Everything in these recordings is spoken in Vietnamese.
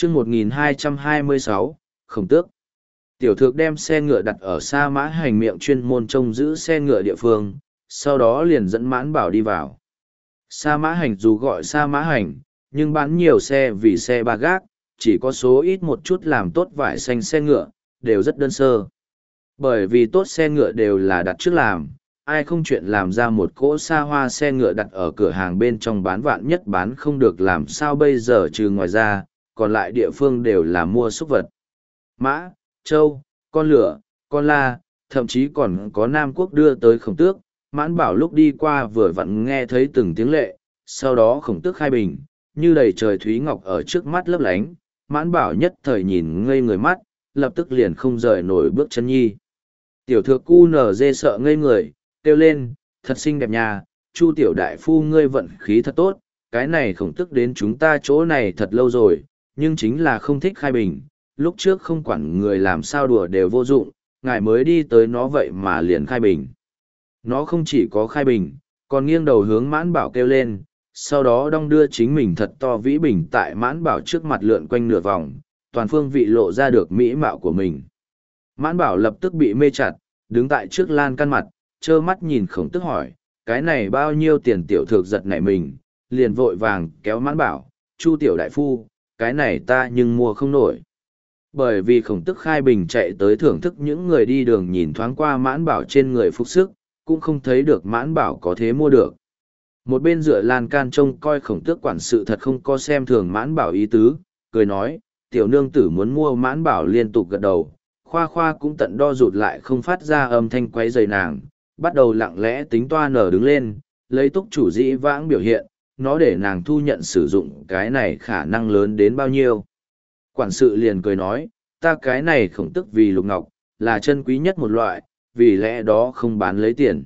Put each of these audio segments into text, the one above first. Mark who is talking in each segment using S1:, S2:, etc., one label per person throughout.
S1: chương 1226, Khổng Tước. Tiểu Thược đem xe ngựa đặt ở Sa Mã Hành miệng chuyên môn trông giữ xe ngựa địa phương, sau đó liền dẫn Mãn Bảo đi vào. Sa Mã Hành dù gọi Sa Mã Hành, nhưng bán nhiều xe vì xe ba gác, chỉ có số ít một chút làm tốt vải xanh xe ngựa, đều rất đơn sơ. Bởi vì tốt xe ngựa đều là đặt trước làm, ai không chuyện làm ra một cỗ xa hoa xe ngựa đặt ở cửa hàng bên trong bán vạn nhất bán không được làm sao bây giờ trừ ngoài ra, còn lại địa phương đều là mua súc vật. Mã, trâu, con lửa, con la, thậm chí còn có Nam Quốc đưa tới Khổng Tước. Mãn Bảo lúc đi qua vừa vặn nghe thấy từng tiếng lệ, sau đó Khổng Tước khai bình, như đầy trời thúy ngọc ở trước mắt lấp lánh. Mãn Bảo nhất thời nhìn ngây người mắt, lập tức liền không rời nổi bước chân nhi. Tiểu Thược cu nở dê sợ ngây người, kêu lên, thật xinh đẹp nhà, Chu tiểu đại phu ngươi vận khí thật tốt, cái này Khổng Tước đến chúng ta chỗ này thật lâu rồi, nhưng chính là không thích khai bình, lúc trước không quản người làm sao đùa đều vô dụng, ngài mới đi tới nó vậy mà liền khai bình. Nó không chỉ có khai bình, còn nghiêng đầu hướng Mãn Bảo kêu lên, sau đó đong đưa chính mình thật to vĩ bình tại Mãn Bảo trước mặt lượn quanh nửa vòng, toàn phương vị lộ ra được mỹ mạo của mình. Mãn Bảo lập tức bị mê chặt, đứng tại trước lan căn mặt, trơ mắt nhìn Khổng Tước hỏi, cái này bao nhiêu tiền? Tiểu Thược giật nảy mình, liền vội vàng kéo Mãn Bảo, Chu tiểu đại phu, cái này ta nhưng mua không nổi. Bởi vì Khổng Tước khai bình chạy tới thưởng thức những người đi đường nhìn thoáng qua Mãn Bảo trên người phục sức, cũng không thấy được Mãn Bảo có thế mua được. Một bên dựa lan can trông coi Khổng Tước quản sự thật không có xem thường Mãn Bảo ý tứ, cười nói, tiểu nương tử muốn mua. Mãn Bảo liên tục gật đầu, khoa khoa cũng tận đo rụt lại không phát ra âm thanh quấy rầy nàng, bắt đầu lặng lẽ tính toa nở đứng lên, lấy túc chủ dĩ vãng biểu hiện, nó để nàng thu nhận sử dụng cái này khả năng lớn đến bao nhiêu. Quản sự liền cười nói, ta cái này Khổng Tước vì lục ngọc, là chân quý nhất một loại, vì lẽ đó không bán lấy tiền.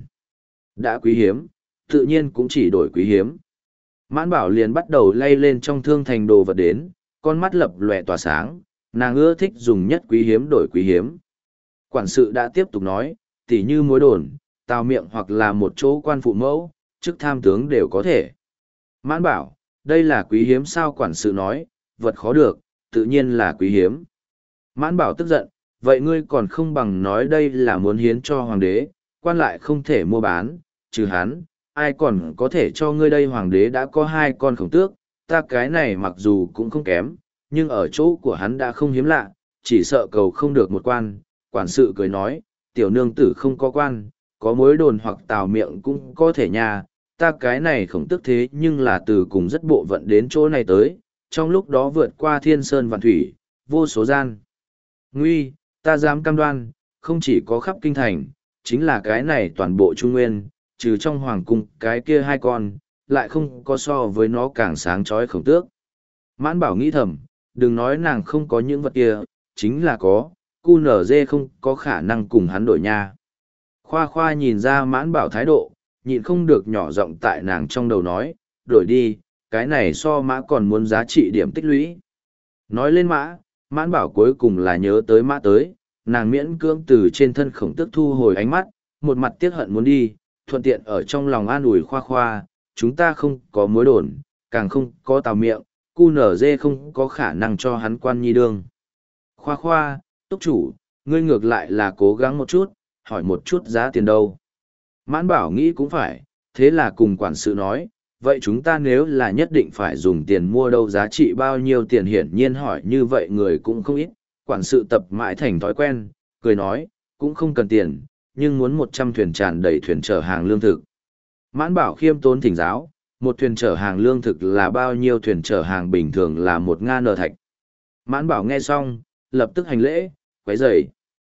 S1: Đã quý hiếm, tự nhiên cũng chỉ đổi quý hiếm. Mãn Bảo liền bắt đầu lay lên trong thương thành đồ vật đến, con mắt lập lòe tỏa sáng, nàng ưa thích dùng nhất quý hiếm đổi quý hiếm. Quản sự đã tiếp tục nói, tỉ như mối đồn, tào miệng hoặc là một chỗ quan phụ mẫu, chức tham tướng đều có thể. Mãn Bảo, đây là quý hiếm sao? Quản sự nói, vật khó được, tự nhiên là quý hiếm. Mãn Bảo tức giận, vậy ngươi còn không bằng nói đây là muốn hiến cho hoàng đế, quan lại không thể mua bán, trừ hắn, ai còn có thể cho ngươi đây? Hoàng đế đã có 2 con Khổng Tước, ta cái này mặc dù cũng không kém, nhưng ở chỗ của hắn đã không hiếm lạ, chỉ sợ cầu không được một quan. Quản sự cười nói, tiểu nương tử không có quan, có mối đồn hoặc tào miệng cũng có thể nhà, ta cái này Khổng Tước thế nhưng là từ cùng rất bộ vận đến chỗ này tới, trong lúc đó vượt qua thiên sơn vạn thủy, vô số gian nguy, ta dám cam đoan, không chỉ có khắp kinh thành, chính là cái này toàn bộ Trung Nguyên, trừ trong hoàng cung cái kia 2 con, lại không có so với nó càng sáng chói Khổng Tước. Mãn Bảo nghĩ thầm, đừng nói nàng không có những vật kia, chính là có, cu nở dê không có khả năng cùng hắn đổi nha. Khoa khoa nhìn ra Mãn Bảo thái độ, nhịn không được nhỏ giọng tại nàng trong đầu nói, đổi đi, cái này so mã còn muốn giá trị điểm tích lũy. Nói lên mã, Mãn Bảo cuối cùng là nhớ tới mã tới, nàng miễn cưỡng từ trên thân Khổng Tước thu hồi ánh mắt, một mặt tiếc hận muốn đi, thuận tiện ở trong lòng an ủi khoa khoa, chúng ta không có mối đồn, càng không có tào miệng, cu nở dê không có khả năng cho hắn quan nhi đương. Khoa khoa, túc chủ, ngươi ngược lại là cố gắng một chút, hỏi một chút giá tiền đâu. Mãn Bảo nghĩ cũng phải, thế là cùng quản sự nói, vậy chúng ta nếu là nhất định phải dùng tiền mua đâu, giá trị bao nhiêu tiền? Hiển nhiên hỏi như vậy người cũng không ít, quản sự tập mãi thành thói quen, cười nói, cũng không cần tiền, nhưng muốn 100 thuyền tràn đầy thuyền chở hàng lương thực. Mãn Bảo khiêm tốn thỉnh giáo, một thuyền chở hàng lương thực là bao nhiêu? Thuyền chở hàng bình thường là 1 nga nờ thạch. Mãn Bảo nghe xong, lập tức hành lễ, quấy rầy.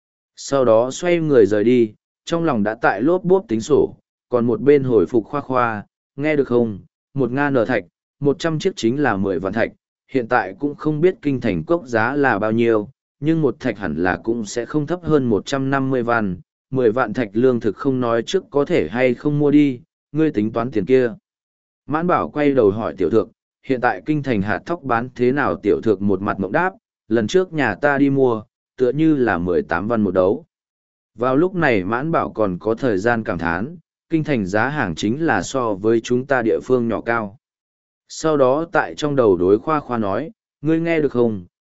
S1: Sau đó xoay người rời đi, trong lòng đã tại lốp bốp tính sổ, còn một bên hồi phục khoa khoa, nghe được không? 1 nga nờ thạch, 100 chiếc chính là 10 vạn thạch, hiện tại cũng không biết kinh thành cốc giá là bao nhiêu, nhưng một thạch hẳn là cũng sẽ không thấp hơn 150 văn, 10 vạn thạch lương thực không nói trước có thể hay không mua đi, ngươi tính toán tiền kia. Mãn Bảo quay đầu hỏi Tiểu Thược, hiện tại kinh thành hạt thóc bán thế nào? Tiểu Thược một mặt mộng đáp, lần trước nhà ta đi mua, tựa như là 18 văn một đấu. Vào lúc này Mãn Bảo còn có thời gian cảm thán, kinh thành giá hàng chính là so với chúng ta địa phương nhỏ cao. Sau đó tại trong đầu đối khoa khoa nói, ngươi nghe được không,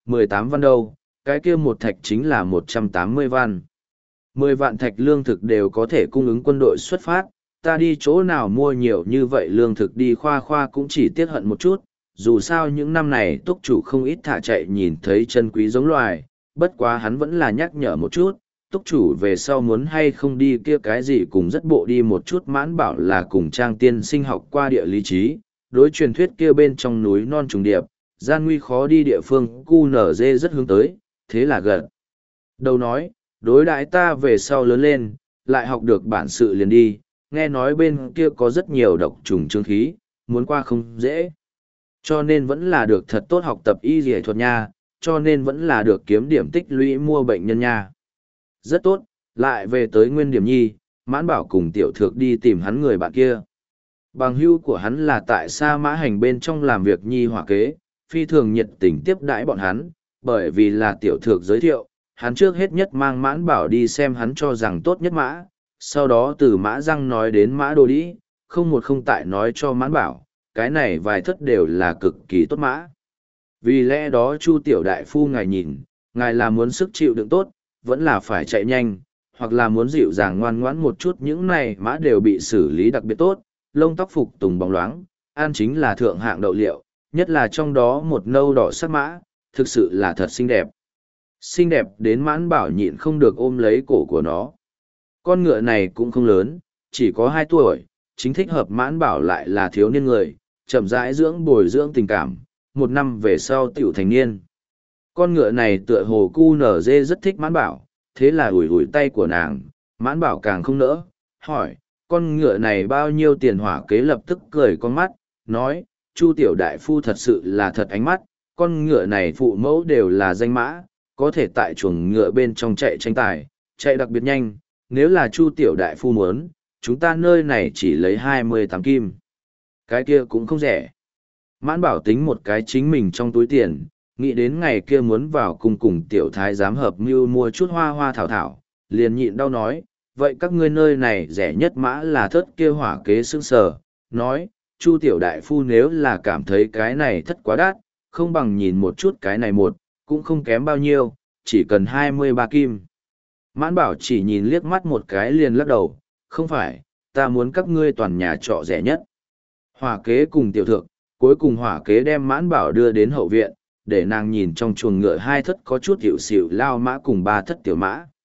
S1: 18 văn đâu, cái kia một thạch chính là 180 văn. 10 vạn thạch lương thực đều có thể cung ứng quân đội xuất phát, ta đi chỗ nào mua nhiều như vậy lương thực đi khoa khoa cũng chỉ tiếc hận một chút, dù sao những năm này túc chủ không ít thả chạy nhìn thấy chân quý giống loài, bất quá hắn vẫn là nhắc nhở một chút, túc chủ về sau muốn hay không đi kia cái gì cùng rất bộ đi một chút. Mãn bảo là cùng Trang tiên sinh học qua địa lý trí, đối truyền thuyết kia bên trong núi non trùng điệp, gian nguy khó đi địa phương QNZ rất hướng tới, thế là gật đầu nói, đối đãi ta về sau lớn lên, lại học được bản sự liền đi, nghe nói bên kia có rất nhiều độc trùng trương khí, muốn qua không dễ. Cho nên vẫn là được thật tốt học tập y dì thuật nha, cho nên vẫn là được kiếm điểm tích lũy mua bệnh nhân nha. Rất tốt, lại về tới nguyên điểm nhi, Mãn Bảo cùng Tiểu Thược đi tìm hắn người bạn kia. Bằng hữu của hắn là tại Sa Mã Hành bên trong làm việc nhi hỏa kế, phi thường nhiệt tình tiếp đãi bọn hắn, bởi vì là Tiểu Thược giới thiệu, hắn trước hết nhất mang Mãn Bảo đi xem hắn cho rằng tốt nhất mã, sau đó từ Mã Răng nói đến Mã Đồ Đĩ, không một không tại nói cho Mãn Bảo, cái này vài thất đều là cực kỳ tốt mã. Vì lẽ đó Chu Tiểu Đại Phu ngài nhìn, ngài là muốn sức chịu đựng tốt, vẫn là phải chạy nhanh, hoặc là muốn dịu dàng ngoan ngoãn một chút, những này mã đều bị xử lý đặc biệt tốt, lông tóc phục tùng bóng loáng, ăn chính là thượng hạng đậu liệu, nhất là trong đó một nâu đỏ sắc mã, thực sự là thật xinh đẹp. Xinh đẹp đến Mãn Bảo nhịn không được ôm lấy cổ của nó. Con ngựa này cũng không lớn, chỉ có 2 tuổi, chính thích hợp Mãn Bảo lại là thiếu niên người, chậm rãi dưỡng bồi dưỡng tình cảm, 1 năm về sau tiểu thành niên. Con ngựa này tựa hồ QNZ rất thích Mãn Bảo, thế là ủi ủi tay của nàng, Mãn Bảo càng không nỡ, hỏi, con ngựa này bao nhiêu tiền? Hỏa kế lập tức cười con mắt, nói, Chu Tiểu Đại Phu thật sự là thật ánh mắt, con ngựa này phụ mẫu đều là danh mã, có thể tại chuồng ngựa bên trong chạy tranh tài, chạy đặc biệt nhanh, nếu là Chu Tiểu Đại Phu muốn, chúng ta nơi này chỉ lấy 28 kim. Cái kia cũng không rẻ. Mãn Bảo tính một cái chính mình trong túi tiền, nghĩ đến ngày kia muốn vào cung cùng Tiểu Thái giám hợp mưu mua chút hoa hoa thảo thảo, liền nhịn đau nói, vậy các ngươi nơi này rẻ nhất mã là thất kia. Hỏa kế sững sờ, nói, Chu Tiểu Đại Phu nếu là cảm thấy cái này thất quá đắt, không bằng nhìn một chút cái này một, cũng không kém bao nhiêu, chỉ cần 23 kim. Mãn Bảo chỉ nhìn liếc mắt một cái liền lắc đầu, không phải, ta muốn các ngươi toàn nhà trọ rẻ nhất. Hỏa kế cùng Tiểu Thược, cuối cùng Hỏa kế đem Mãn Bảo đưa đến hậu viện, để nàng nhìn trong chuồng ngựa 2 thất có chút hiệu xịu lao mã cùng 3 thất tiểu mã.